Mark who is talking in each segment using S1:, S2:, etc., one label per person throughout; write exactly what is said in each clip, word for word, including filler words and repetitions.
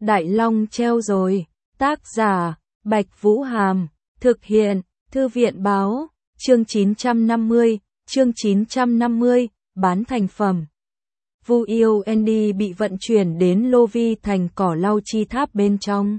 S1: Đại Long treo rồi. Tác giả, Bạch Vũ Hàm. Thực hiện, Thư viện Báo. Chương chín trăm năm mươi. Chương chín trăm năm mươi. Bán thành phẩm. Vu Yêu Andy bị vận chuyển đến Lô Vi thành cỏ lau chi tháp bên trong.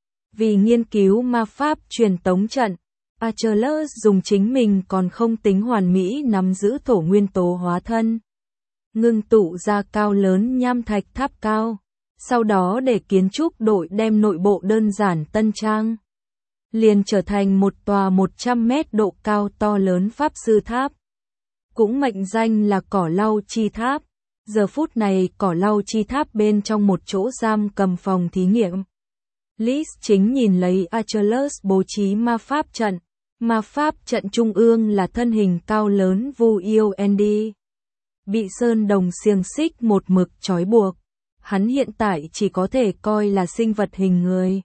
S1: Vì nghiên cứu ma pháp truyền tống trận, Achilles dùng chính mình còn không tính hoàn mỹ nắm giữ thổ nguyên tố hóa thân, ngưng tụ ra cao lớn nham thạch tháp cao, sau đó để kiến trúc đội đem nội bộ đơn giản tân trang, liền trở thành một tòa một trăm mét độ cao to lớn pháp sư tháp, cũng mệnh danh là cỏ lau chi tháp. Giờ phút này cỏ lau chi tháp bên trong một chỗ giam cầm phòng thí nghiệm. Liz chính nhìn lấy Achilles bố trí ma pháp trận. Ma pháp trận trung ương là thân hình cao lớn Vu Yêu Andy. Bị sơn đồng xiềng xích một mực trói buộc. Hắn hiện tại chỉ có thể coi là sinh vật hình người.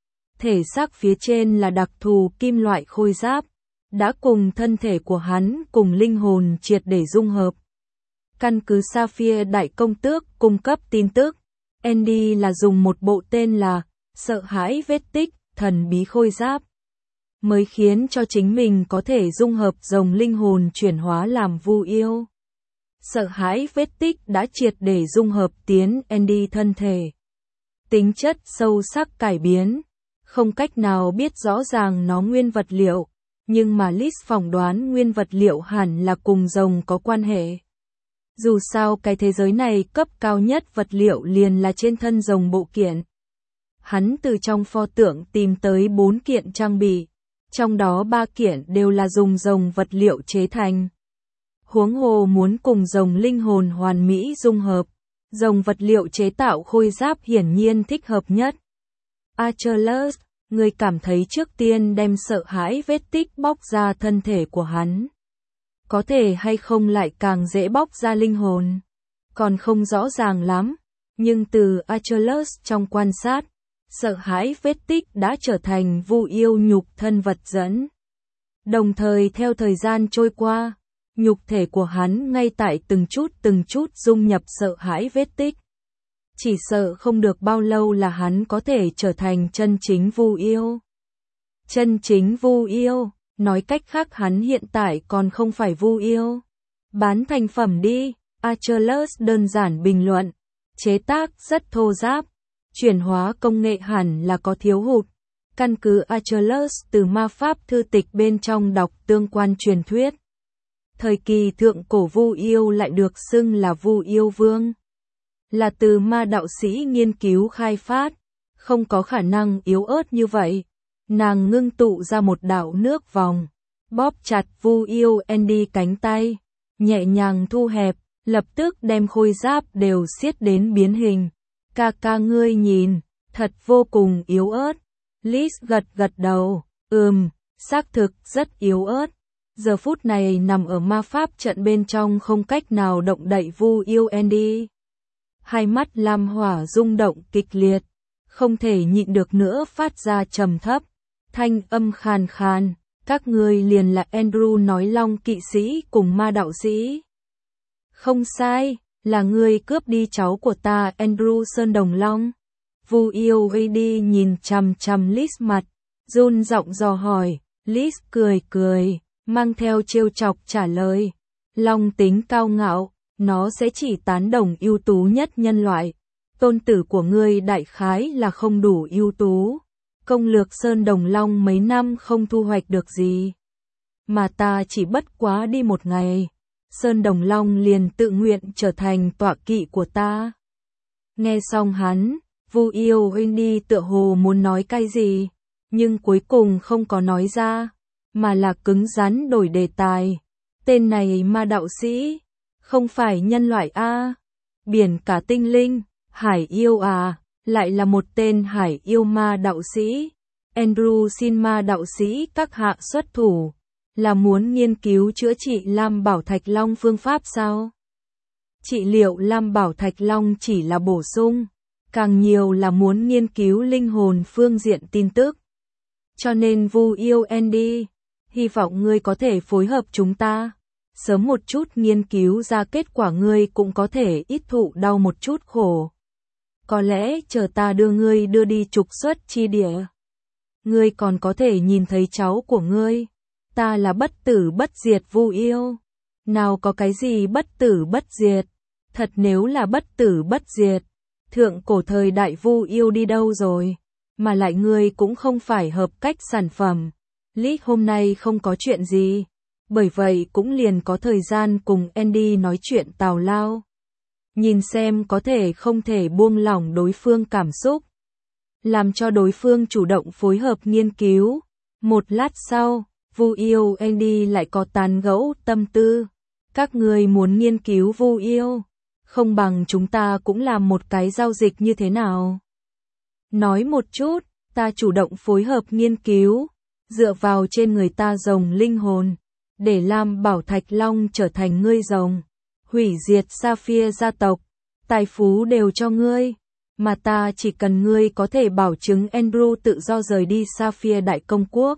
S1: Thể xác phía trên là đặc thù kim loại khôi giáp. Đã cùng thân thể của hắn cùng linh hồn triệt để dung hợp. Căn cứ Sapphire Đại Công Tước cung cấp tin tức, Andy là dùng một bộ tên là Sợ Hãi Vết Tích, thần bí khôi giáp, mới khiến cho chính mình có thể dung hợp rồng linh hồn chuyển hóa làm Vu Yêu. Sợ Hãi Vết Tích đã triệt để dung hợp tiến Andy thân thể. Tính chất sâu sắc cải biến, không cách nào biết rõ ràng nó nguyên vật liệu, nhưng mà Liz phỏng đoán nguyên vật liệu hẳn là cùng rồng có quan hệ. Dù sao cái thế giới này cấp cao nhất vật liệu liền là trên thân rồng bộ kiện. Hắn từ trong pho tượng tìm tới bốn kiện trang bị, trong đó ba kiện đều là dùng rồng vật liệu chế thành. Huống hồ muốn cùng rồng linh hồn hoàn mỹ dung hợp, rồng vật liệu chế tạo khôi giáp hiển nhiên thích hợp nhất. Achilles, người cảm thấy trước tiên đem sợ hãi vết tích bóc ra thân thể của hắn. Có thể hay không lại càng dễ bóc ra linh hồn. Còn không rõ ràng lắm, nhưng từ Achilles trong quan sát, sợ hãi vết tích đã trở thành Vu Yêu nhục thân vật dẫn. Đồng thời theo thời gian trôi qua, nhục thể của hắn ngay tại từng chút từng chút dung nhập sợ hãi vết tích. Chỉ sợ không được bao lâu là hắn có thể trở thành chân chính Vu Yêu. Chân chính Vu Yêu. Nói cách khác hắn hiện tại còn không phải Vu Yêu. Bán thành phẩm đi, Achilles đơn giản bình luận. Chế tác rất thô ráp. Chuyển hóa công nghệ hẳn là có thiếu hụt. Căn cứ Achilles từ ma pháp thư tịch bên trong đọc tương quan truyền thuyết. Thời kỳ thượng cổ Vu Yêu lại được xưng là Vu Yêu Vương. Là từ ma đạo sĩ nghiên cứu khai phát. Không có khả năng yếu ớt như vậy. Nàng ngưng tụ ra một đạo nước vòng, bóp chặt Vu Yêu Andy cánh tay, nhẹ nhàng thu hẹp, lập tức đem khôi giáp đều siết đến biến hình. Ca ca ngươi nhìn, thật vô cùng yếu ớt. Liz gật gật đầu, ừm, xác thực rất yếu ớt. Giờ phút này nằm ở ma pháp trận bên trong không cách nào động đậy Vu Yêu Andy. Hai mắt lam hỏa rung động kịch liệt, không thể nhịn được nữa phát ra trầm thấp. Thanh âm khàn khàn, các ngươi liền là Andrew nói long kỵ sĩ cùng ma đạo sĩ. Không sai, là ngươi cướp đi cháu của ta Andrew Sơn Đồng Long. Vu Yêu Andy nhìn chằm chằm Liz mặt, run giọng dò hỏi, Liz cười cười, mang theo trêu chọc trả lời. Long tính cao ngạo, nó sẽ chỉ tán đồng ưu tú nhất nhân loại. Tôn tử của ngươi đại khái là không đủ ưu tú. Công lược Sơn Đồng Long mấy năm không thu hoạch được gì. Mà ta chỉ bất quá đi một ngày. Sơn Đồng Long liền tự nguyện trở thành tọa kỵ của ta. Nghe xong hắn, Vu Yêu Andy tựa hồ muốn nói cái gì, nhưng cuối cùng không có nói ra, mà là cứng rắn đổi đề tài. Tên này ma đạo sĩ, không phải nhân loại a? Biển cả tinh linh, hải yêu à? Lại là một tên hải yêu ma đạo sĩ. Andrew xin ma đạo sĩ các hạ xuất thủ, là muốn nghiên cứu chữa trị Lam Bảo Thạch Long phương pháp sao? Trị liệu Lam Bảo Thạch Long chỉ là bổ sung, càng nhiều là muốn nghiên cứu linh hồn phương diện tin tức. Cho nên Vu Yêu Andy, hy vọng ngươi có thể phối hợp chúng ta, sớm một chút nghiên cứu ra kết quả, ngươi cũng có thể ít thụ đau một chút khổ. Có lẽ chờ ta đưa ngươi đưa đi trục xuất chi địa. Ngươi còn có thể nhìn thấy cháu của ngươi. Ta là bất tử bất diệt Vu yêu. Nào có cái gì bất tử bất diệt. Thật nếu là bất tử bất diệt. Thượng cổ thời đại Vu yêu đi đâu rồi. Mà lại ngươi cũng không phải hợp cách sản phẩm. Lít hôm nay không có chuyện gì. Bởi vậy cũng liền có thời gian cùng Andy nói chuyện tào lao. Nhìn xem có thể không thể buông lỏng đối phương cảm xúc. Làm cho đối phương chủ động phối hợp nghiên cứu. Một lát sau, Vu yêu Andy lại có tán gẫu tâm tư. Các người muốn nghiên cứu Vu yêu. Không bằng chúng ta cũng làm một cái giao dịch như thế nào. Nói một chút, ta chủ động phối hợp nghiên cứu. Dựa vào trên người ta rồng linh hồn. Để làm Bảo Thạch Long trở thành ngươi rồng. Hủy diệt Sapphire gia tộc. Tài phú đều cho ngươi. Mà ta chỉ cần ngươi có thể bảo chứng Andrew tự do rời đi Sapphire Đại Công Quốc.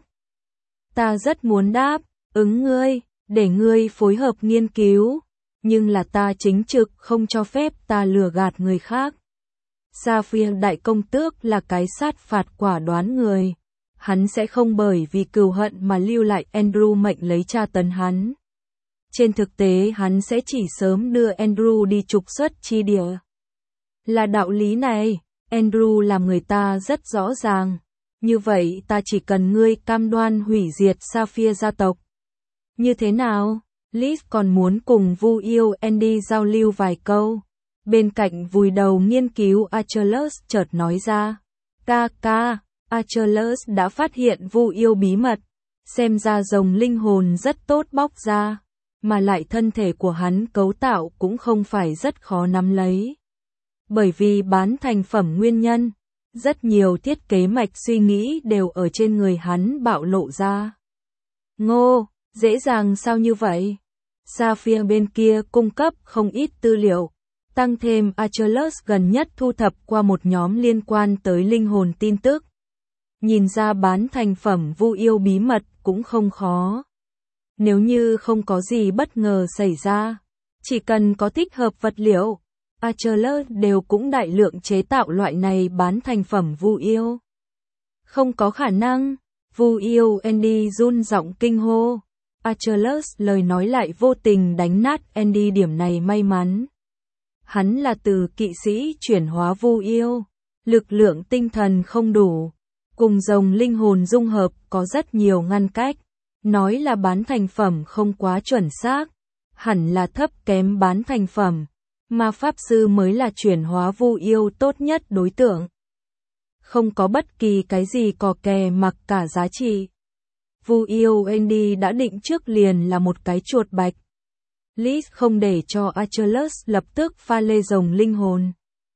S1: Ta rất muốn đáp, ứng ngươi, để ngươi phối hợp nghiên cứu. Nhưng là ta chính trực không cho phép ta lừa gạt người khác. Sapphire Đại Công Tước là cái sát phạt quả đoán người. Hắn sẽ không bởi vì cừu hận mà lưu lại Andrew mệnh lấy tra tấn hắn. Trên thực tế hắn sẽ chỉ sớm đưa Andrew đi trục xuất chi địa. Là đạo lý này, Andrew làm người ta rất rõ ràng. Như vậy ta chỉ cần ngươi cam đoan hủy diệt Sapphire gia tộc. Như thế nào? Liz còn muốn cùng Vu yêu Andy giao lưu vài câu. Bên cạnh vùi đầu nghiên cứu Achilles chợt nói ra. Ca ca, Achilles đã phát hiện Vu yêu bí mật. Xem ra rồng linh hồn rất tốt bóc ra. Mà lại thân thể của hắn cấu tạo cũng không phải rất khó nắm lấy. Bởi vì bán thành phẩm nguyên nhân, rất nhiều thiết kế mạch suy nghĩ đều ở trên người hắn bạo lộ ra. Ngô, dễ dàng sao như vậy? Sapphire bên kia cung cấp không ít tư liệu, tăng thêm Achilles gần nhất thu thập qua một nhóm liên quan tới linh hồn tin tức. Nhìn ra bán thành phẩm Vu yêu bí mật cũng không khó. Nếu như không có gì bất ngờ xảy ra, chỉ cần có thích hợp vật liệu, Achilles đều cũng đại lượng chế tạo loại này bán thành phẩm Vu yêu. Không có khả năng, Vu yêu Andy run giọng kinh hô. Achilles lời nói lại vô tình đánh nát Andy điểm này may mắn. Hắn là từ kỵ sĩ chuyển hóa Vu yêu, lực lượng tinh thần không đủ, cùng rồng linh hồn dung hợp có rất nhiều ngăn cách. Nói là bán thành phẩm không quá chuẩn xác, hẳn là thấp kém bán thành phẩm, mà Pháp Sư mới là chuyển hóa Vu yêu tốt nhất đối tượng. Không có bất kỳ cái gì cò kè mặc cả giá trị. Vu yêu Andy đã định trước liền là một cái chuột bạch. Liz không để cho Achilles lập tức pha lê rồng linh hồn.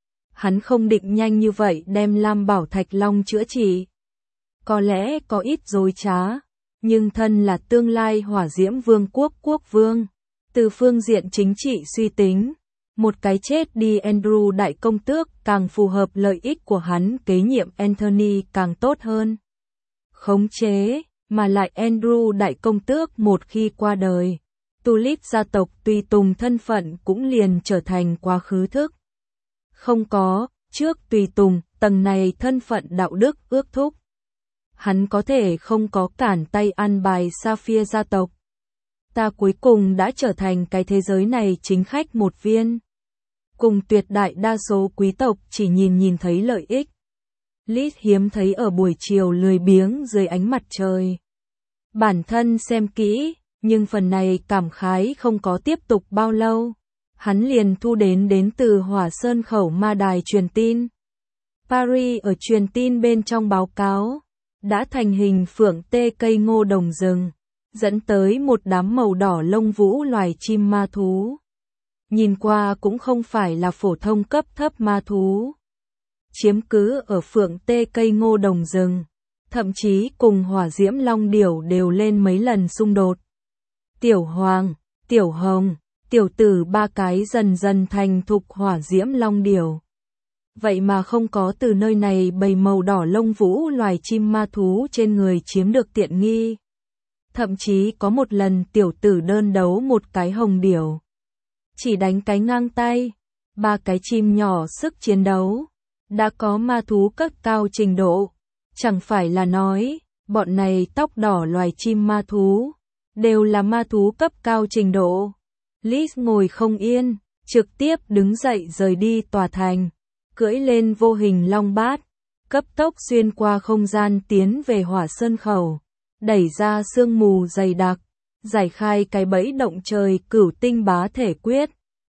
S1: Hắn không định nhanh như vậy đem Lam Bảo Thạch Long chữa trị. Có lẽ có ít dối trá. Nhưng thân là tương lai hỏa diễm vương quốc quốc vương. Từ phương diện chính trị suy tính, một cái chết đi Andrew Đại Công Tước càng phù hợp lợi ích của hắn kế nhiệm Anthony càng tốt hơn. Khống chế, mà lại Andrew Đại Công Tước một khi qua đời, Tulip gia tộc tùy tùng thân phận cũng liền trở thành quá khứ thức. Không có, trước tùy tùng, tầng này thân phận đạo đức ước thúc. Hắn có thể không có cản tay ăn bài Sapphire gia tộc. Ta cuối cùng đã trở thành cái thế giới này chính khách một viên. Cùng tuyệt đại đa số quý tộc chỉ nhìn nhìn thấy lợi ích. Liz hiếm thấy ở buổi chiều lười biếng dưới ánh mặt trời. Bản thân xem kỹ, nhưng phần này cảm khái không có tiếp tục bao lâu. Hắn liền thu đến đến từ Hỏa Sơn khẩu ma đài truyền tin. Paris ở truyền tin bên trong báo cáo. Đã thành hình phượng tê cây ngô đồng rừng, dẫn tới một đám màu đỏ lông vũ loài chim ma thú. Nhìn qua cũng không phải là phổ thông cấp thấp ma thú. Chiếm cứ ở phượng tê cây ngô đồng rừng, thậm chí cùng hỏa diễm long điểu đều lên mấy lần xung đột. Tiểu hoàng, tiểu hồng, tiểu tử ba cái dần dần thành thục hỏa diễm long điểu. Vậy mà không có từ nơi này bầy màu đỏ lông vũ loài chim ma thú trên người chiếm được tiện nghi. Thậm chí có một lần tiểu tử đơn đấu một cái hồng điểu. Chỉ đánh cái ngang tay, ba cái chim nhỏ sức chiến đấu. đã có ma thú cấp cao trình độ. Chẳng phải là nói, bọn này tóc đỏ loài chim ma thú, đều là ma thú cấp cao trình độ. Liz ngồi không yên, trực tiếp đứng dậy rời đi tòa thành, cưỡi lên vô hình long bát, cấp tốc xuyên qua không gian tiến về Hỏa Sơn khẩu, đẩy ra sương mù dày đặc, giải khai cái bẫy động trời Cửu Tinh Bá Thể Quyết.